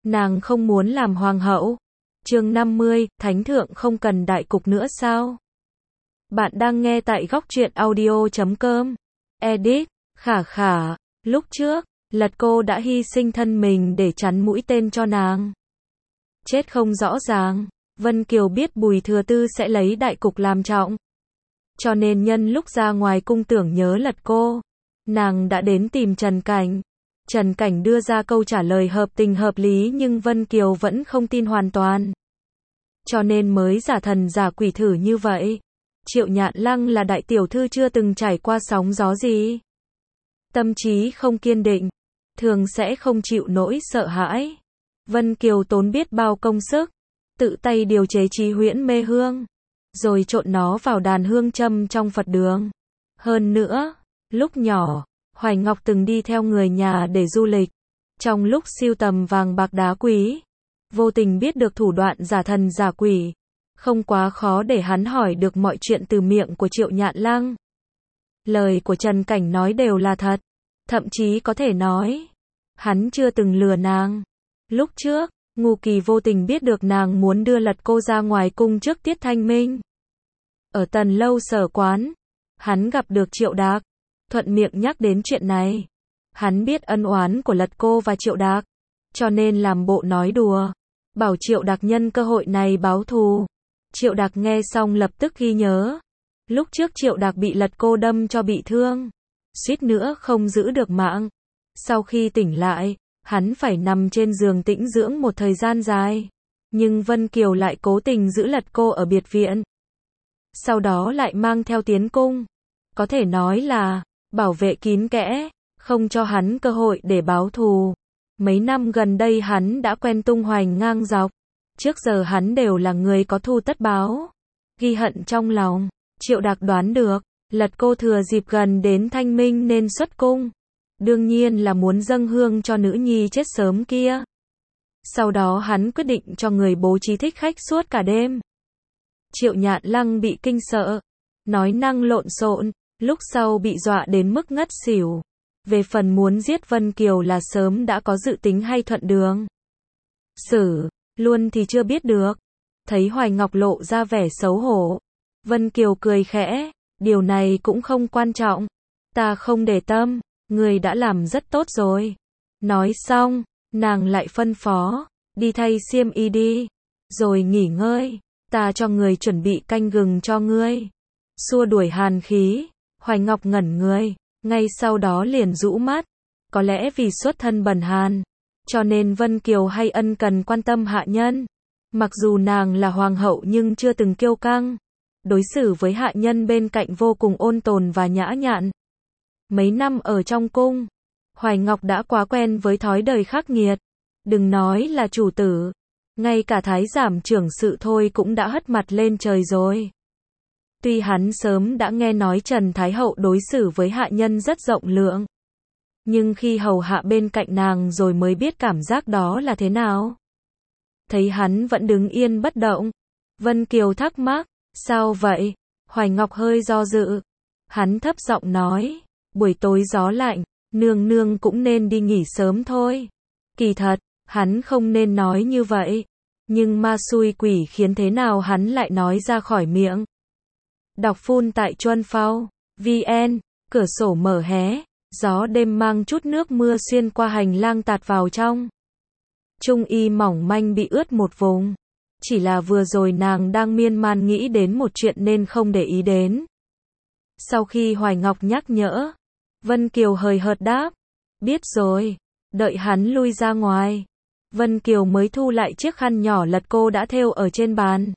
nàng không muốn làm hoàng hậu. Chương 50, Thánh thượng không cần đại cục nữa sao? Bạn đang nghe tại góc truyện audio.com. Edit, Khả Khả, lúc trước, Lật Cô đã hy sinh thân mình để chắn mũi tên cho nàng. Chết không rõ ràng, Vân Kiều biết Bùi Thừa Tư sẽ lấy đại cục làm trọng. Cho nên nhân lúc ra ngoài cung tưởng nhớ Lật Cô, nàng đã đến tìm Trần Cảnh. Trần Cảnh đưa ra câu trả lời hợp tình hợp lý nhưng Vân Kiều vẫn không tin hoàn toàn. Cho nên mới giả thần giả quỷ thử như vậy. Triệu Nhạn Lăng là đại tiểu thư chưa từng trải qua sóng gió gì. Tâm trí không kiên định, thường sẽ không chịu nỗi sợ hãi. Vân Kiều tốn biết bao công sức, tự tay điều chế trí huyễn mê hương, rồi trộn nó vào đàn hương châm trong Phật đường. Hơn nữa, lúc nhỏ, Hoài Ngọc từng đi theo người nhà để du lịch. Trong lúc sưu tầm vàng bạc đá quý, vô tình biết được thủ đoạn giả thần giả quỷ. Không quá khó để hắn hỏi được mọi chuyện từ miệng của Triệu Nhạn Lăng. Lời của Trần Cảnh nói đều là thật. Thậm chí có thể nói, hắn chưa từng lừa nàng. Lúc trước, Ngô Kỳ vô tình biết được nàng muốn đưa Lật Cô ra ngoài cung trước tiết thanh minh. Ở Tần Lâu Sở quán, hắn gặp được Triệu Đạc, thuận miệng nhắc đến chuyện này. Hắn biết ân oán của Lật Cô và Triệu Đạc, cho nên làm bộ nói đùa, bảo Triệu Đạc nhân cơ hội này báo thù. Triệu Đạc nghe xong lập tức ghi nhớ. Lúc trước Triệu Đạc bị Lật Cô đâm cho bị thương, suýt nữa không giữ được mạng. Sau khi tỉnh lại, hắn phải nằm trên giường tĩnh dưỡng một thời gian dài. Nhưng Vân Kiều lại cố tình giữ Lật Cô ở biệt viện. Sau đó lại mang theo tiến cung. Có thể nói là bảo vệ kín kẽ, không cho hắn cơ hội để báo thù. Mấy năm gần đây hắn đã quen tung hoành ngang dọc. Trước giờ hắn đều là người có thù tất báo. Ghi hận trong lòng, Triệu Đạc đoán được, Lật Cô thừa dịp gần đến thanh minh nên xuất cung. Đương nhiên là muốn dâng hương cho nữ nhi chết sớm kia. Sau đó hắn quyết định cho người bố trí thích khách suốt cả đêm. Triệu Nhạn Lăng bị kinh sợ, nói năng lộn xộn, lúc sau bị dọa đến mức ngất xỉu. Về phần muốn giết Vân Kiều là sớm đã có dự tính hay thuận đường xử luôn thì chưa biết được. Thấy Hoài Ngọc lộ ra vẻ xấu hổ, Vân Kiều cười khẽ, điều này cũng không quan trọng. Ta không để tâm, người đã làm rất tốt rồi. Nói xong, nàng lại phân phó, đi thay xiêm y đi, rồi nghỉ ngơi, ta cho người chuẩn bị canh gừng cho ngươi. Xua đuổi hàn khí, Hoài Ngọc ngẩn người, ngay sau đó liền rũ mắt. Có lẽ vì xuất thân bần hàn, cho nên Vân Kiều hay ân cần quan tâm hạ nhân. Mặc dù nàng là hoàng hậu nhưng chưa từng kiêu căng. Đối xử với hạ nhân bên cạnh vô cùng ôn tồn và nhã nhặn. Mấy năm ở trong cung, Hoài Ngọc đã quá quen với thói đời khắc nghiệt. Đừng nói là chủ tử, ngay cả thái giám trưởng sự thôi cũng đã hất mặt lên trời rồi. Tuy hắn sớm đã nghe nói Trần Thái Hậu đối xử với hạ nhân rất rộng lượng, nhưng khi hầu hạ bên cạnh nàng rồi mới biết cảm giác đó là thế nào. Thấy hắn vẫn đứng yên bất động, Vân Kiều thắc mắc, sao vậy? Hoài Ngọc hơi do dự. Hắn thấp giọng nói, buổi tối gió lạnh, nương nương cũng nên đi nghỉ sớm thôi. Kỳ thật, hắn không nên nói như vậy, nhưng ma xui quỷ khiến thế nào hắn lại nói ra khỏi miệng. Đọc phun tại Chuân Phao VN, cửa sổ mở hé, gió đêm mang chút nước mưa xuyên qua hành lang tạt vào trong. Trung y mỏng manh bị ướt một vùng. Chỉ là vừa rồi nàng đang miên man nghĩ đến một chuyện nên không để ý đến. Sau khi Hoài Ngọc nhắc nhở, Vân Kiều hời hợt đáp, biết rồi. Đợi hắn lui ra ngoài, Vân Kiều mới thu lại chiếc khăn nhỏ Lật Cô đã thêu ở trên bàn,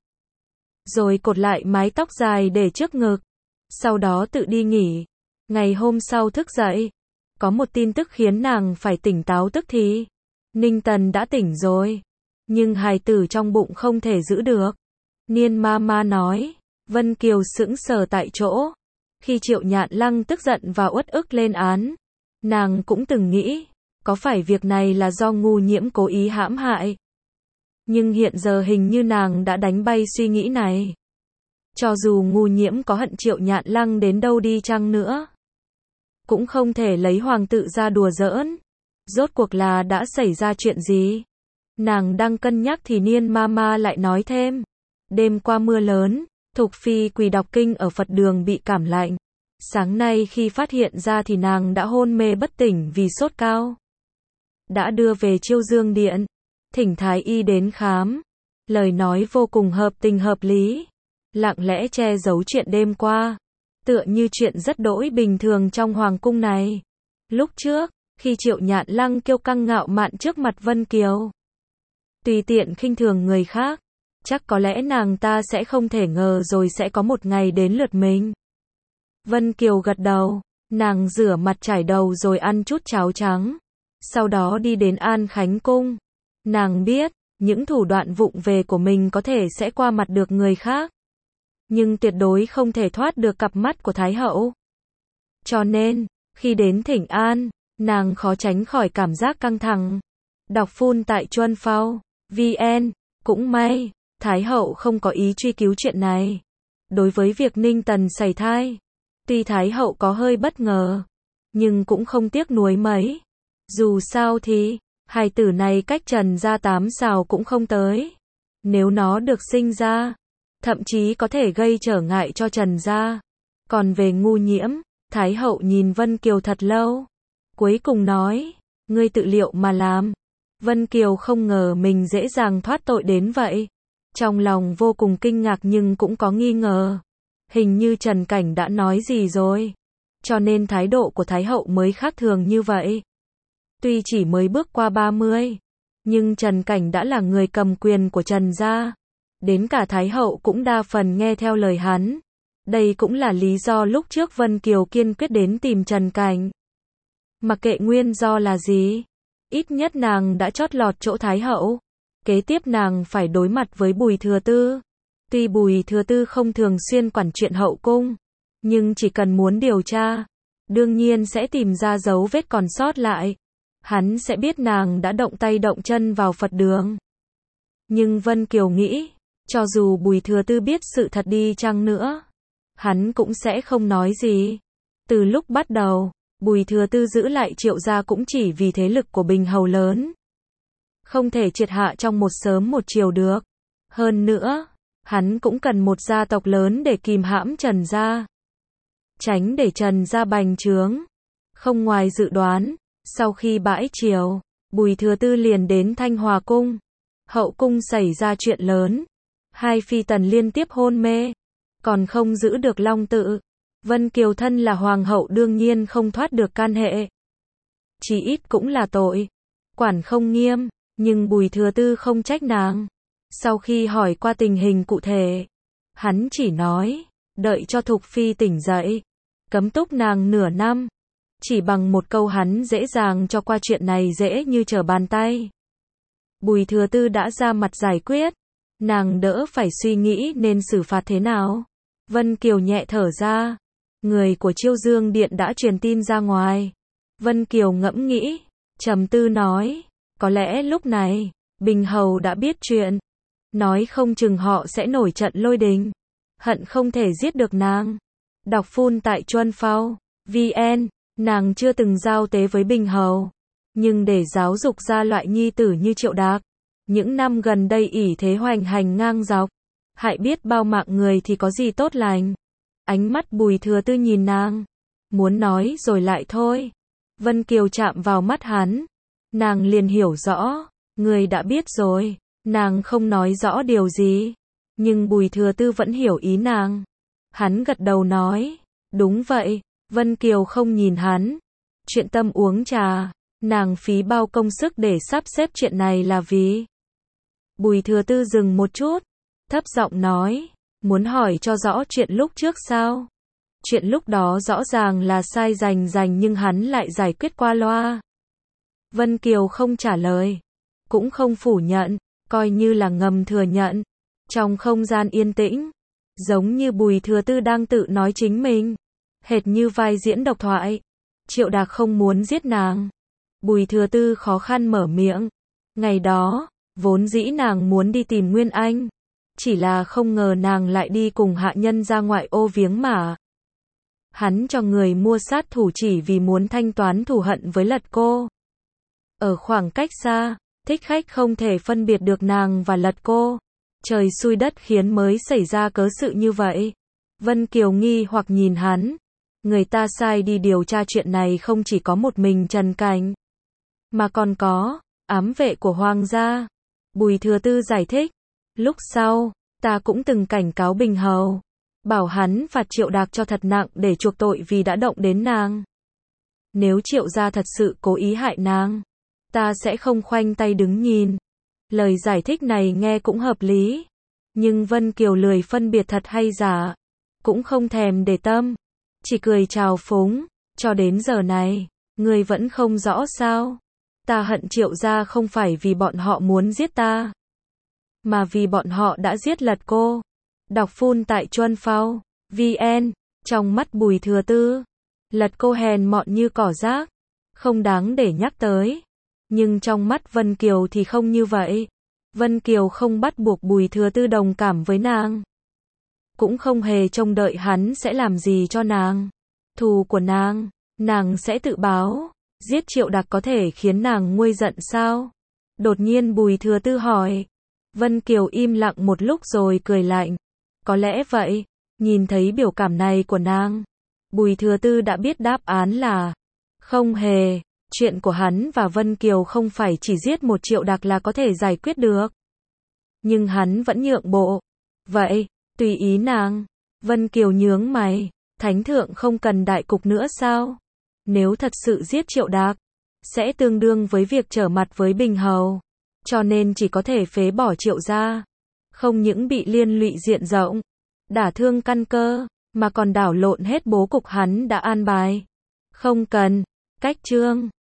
rồi cột lại mái tóc dài để trước ngực. Sau đó tự đi nghỉ. Ngày hôm sau thức dậy, có một tin tức khiến nàng phải tỉnh táo tức thì. Ninh Tần đã tỉnh rồi, nhưng hài tử trong bụng không thể giữ được. Niên ma ma nói. Vân Kiều sững sờ tại chỗ. Khi Triệu Nhạn Lăng tức giận và uất ức lên án, nàng cũng từng nghĩ, có phải việc này là do Ngu Nhiễm cố ý hãm hại? Nhưng hiện giờ hình như nàng đã đánh bay suy nghĩ này. Cho dù Ngu Nhiễm có hận Triệu Nhạn Lăng đến đâu đi chăng nữa, cũng không thể lấy hoàng tự ra đùa giỡn. Rốt cuộc là đã xảy ra chuyện gì? Nàng đang cân nhắc thì Niên Mama lại nói thêm. Đêm qua mưa lớn, Thục Phi quỳ đọc kinh ở Phật đường bị cảm lạnh. Sáng nay khi phát hiện ra thì nàng đã hôn mê bất tỉnh vì sốt cao. Đã đưa về Chiêu Dương Điện, thỉnh Thái Y đến khám. Lời nói vô cùng hợp tình hợp lý. Lặng lẽ che giấu chuyện đêm qua. Tựa như chuyện rất đỗi bình thường trong hoàng cung này. Lúc trước, khi Triệu Nhạn Lăng kiêu căng ngạo mạn trước mặt Vân Kiều, tùy tiện khinh thường người khác, chắc có lẽ nàng ta sẽ không thể ngờ rồi sẽ có một ngày đến lượt mình. Vân Kiều gật đầu, nàng rửa mặt chải đầu rồi ăn chút cháo trắng. Sau đó đi đến An Khánh Cung. Nàng biết, những thủ đoạn vụng về của mình có thể sẽ qua mặt được người khác, nhưng tuyệt đối không thể thoát được cặp mắt của Thái Hậu. Cho nên, khi đến thỉnh an, nàng khó tránh khỏi cảm giác căng thẳng. Đọc phun tại Chuân Phao, VN, cũng may, Thái Hậu không có ý truy cứu chuyện này. Đối với việc Ninh Tần sảy thai, tuy Thái Hậu có hơi bất ngờ, nhưng cũng không tiếc nuối mấy. Dù sao thì, hài tử này cách Trần gia 8 sào cũng không tới. Nếu nó được sinh ra, thậm chí có thể gây trở ngại cho Trần gia. Còn về Ngu Nhiễm, Thái Hậu nhìn Vân Kiều thật lâu. Cuối cùng nói, ngươi tự liệu mà làm. Vân Kiều không ngờ mình dễ dàng thoát tội đến vậy. Trong lòng vô cùng kinh ngạc nhưng cũng có nghi ngờ. Hình như Trần Cảnh đã nói gì rồi. Cho nên thái độ của Thái Hậu mới khác thường như vậy. Tuy chỉ mới bước qua 30, nhưng Trần Cảnh đã là người cầm quyền của Trần gia. Đến cả Thái Hậu cũng đa phần nghe theo lời hắn. Đây cũng là lý do lúc trước Vân Kiều kiên quyết đến tìm Trần Cảnh. Mặc kệ nguyên do là gì, ít nhất nàng đã chót lọt chỗ Thái Hậu. Kế tiếp nàng phải đối mặt với Bùi Thừa Tư. Tuy Bùi Thừa Tư không thường xuyên quản chuyện hậu cung, nhưng chỉ cần muốn điều tra, đương nhiên sẽ tìm ra dấu vết còn sót lại. Hắn sẽ biết nàng đã động tay động chân vào Phật đường. Nhưng Vân Kiều nghĩ, cho dù Bùi Thừa Tư biết sự thật đi chăng nữa, hắn cũng sẽ không nói gì. Từ lúc bắt đầu, Bùi Thừa Tư giữ lại Triệu gia cũng chỉ vì thế lực của Bình Hầu lớn. Không thể triệt hạ trong một sớm một chiều được. Hơn nữa, hắn cũng cần một gia tộc lớn để kìm hãm Trần gia. Tránh để Trần gia bành trướng. Không ngoài dự đoán, sau khi bãi triều, Bùi Thừa Tư liền đến Thanh Hòa Cung. Hậu cung xảy ra chuyện lớn. Hai phi tần liên tiếp hôn mê. Còn không giữ được long tự. Vân Kiều thân là hoàng hậu đương nhiên không thoát được can hệ. Chỉ ít cũng là tội. Quản không nghiêm, nhưng Bùi Thừa Tư không trách nàng. Sau khi hỏi qua tình hình cụ thể, hắn chỉ nói, đợi cho Thục Phi tỉnh dậy, cấm túc nàng nửa năm. Chỉ bằng một câu hắn dễ dàng cho qua chuyện này dễ như trở bàn tay. Bùi Thừa Tư đã ra mặt giải quyết, nàng đỡ phải suy nghĩ nên xử phạt thế nào. Vân Kiều nhẹ thở ra, người của Chiêu Dương Điện đã truyền tin ra ngoài. Vân Kiều ngẫm nghĩ, trầm tư nói, có lẽ lúc này, Bình Hầu đã biết chuyện. Nói không chừng họ sẽ nổi trận lôi đình. Hận không thể giết được nàng. Đọc phun tại Chuân Phao, VN, nàng chưa từng giao tế với Bình Hầu. Nhưng để giáo dục ra loại nhi tử như Triệu Đạc, những năm gần đây ỷ thế hoành hành ngang dọc, hại biết bao mạng người thì có gì tốt lành. Ánh mắt Bùi Thừa Tư nhìn nàng, muốn nói rồi lại thôi. Vân Kiều chạm vào mắt hắn, nàng liền hiểu rõ, người đã biết rồi. Nàng không nói rõ điều gì, nhưng Bùi Thừa Tư vẫn hiểu ý nàng. Hắn gật đầu nói, đúng vậy. Vân Kiều không nhìn hắn, chuyện tâm uống trà, nàng phí bao công sức để sắp xếp chuyện này là vì. Bùi Thừa Tư dừng một chút, thấp giọng nói, muốn hỏi cho rõ chuyện lúc trước sao? Chuyện lúc đó rõ ràng là sai rành nhưng hắn lại giải quyết qua loa. Vân Kiều không trả lời, cũng không phủ nhận, coi như là ngầm thừa nhận. Trong không gian yên tĩnh, giống như Bùi Thừa Tư đang tự nói chính mình, hệt như vai diễn độc thoại. Triệu Đạc không muốn giết nàng. Bùi Thừa Tư khó khăn mở miệng. Ngày đó, vốn dĩ nàng muốn đi tìm Nguyên Anh, chỉ là không ngờ nàng lại đi cùng hạ nhân ra ngoại ô viếng mả. Hắn cho người mua sát thủ chỉ vì muốn thanh toán thù hận với Lật Cô. Ở khoảng cách xa, Thích khách không thể phân biệt được nàng và Lật Cô. Trời xui đất khiến mới xảy ra cớ sự như vậy. Vân Kiều nghi hoặc nhìn hắn. Người ta sai đi điều tra chuyện này không chỉ có một mình Trần Cảnh, mà còn có ám vệ của Hoàng gia. Bùi Thừa Tư giải thích. Lúc sau, ta cũng từng cảnh cáo Bình Hầu, bảo hắn phạt Triệu Đạc cho thật nặng để chuộc tội vì đã động đến nàng. Nếu Triệu gia thật sự cố ý hại nàng, ta sẽ không khoanh tay đứng nhìn. Lời giải thích này nghe cũng hợp lý, nhưng Vân Kiều lười phân biệt thật hay giả, cũng không thèm để tâm, chỉ cười trào phúng. Cho đến giờ này, ngươi vẫn không rõ sao? Ta hận Triệu gia không phải vì bọn họ muốn giết ta, mà vì bọn họ đã giết Lật Cô. Đọc phun tại Chuân Phao VN. Trong mắt Bùi Thừa Tư, Lật Cô hèn mọn như cỏ rác, không đáng để nhắc tới. Nhưng trong mắt Vân Kiều thì không như vậy. Vân Kiều không bắt buộc Bùi Thừa Tư đồng cảm với nàng, cũng không hề trông đợi hắn sẽ làm gì cho nàng. Thù của nàng sẽ tự báo. Giết Triệu Đạc có thể khiến nàng nguôi giận sao? Đột nhiên Bùi Thừa Tư hỏi. Vân Kiều im lặng một lúc rồi cười lạnh. Có lẽ vậy. Nhìn thấy biểu cảm này của nàng, Bùi Thừa Tư đã biết đáp án là không hề. Chuyện của hắn và Vân Kiều không phải chỉ giết một Triệu Đạc là có thể giải quyết được. Nhưng hắn vẫn nhượng bộ. Vậy, tùy ý nàng. Vân Kiều nhướng mày. Thánh thượng không cần đại cục nữa sao? Nếu thật sự giết Triệu Đạc, sẽ tương đương với việc trở mặt với Bình Hầu. Cho nên chỉ có thể phế bỏ Triệu gia. Không những bị liên lụy diện rộng, đả thương căn cơ, mà còn đảo lộn hết bố cục hắn đã an bài. Không cần. Cách chương